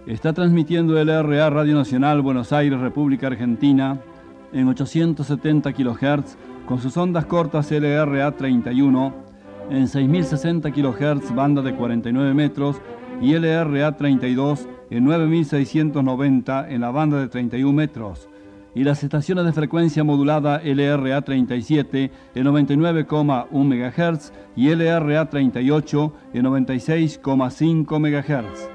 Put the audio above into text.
Está transmitiendo LRA Radio Nacional Buenos Aires, República Argentina, en 870 kHz con sus ondas cortas LRA 31, en 6060 kHz banda de 49 metros y LRA 32 en 9690 en la banda de 31 metros. Y las estaciones de frecuencia modulada LRA 37 en 99,1 MHz y LRA 38 en 96,5 MHz.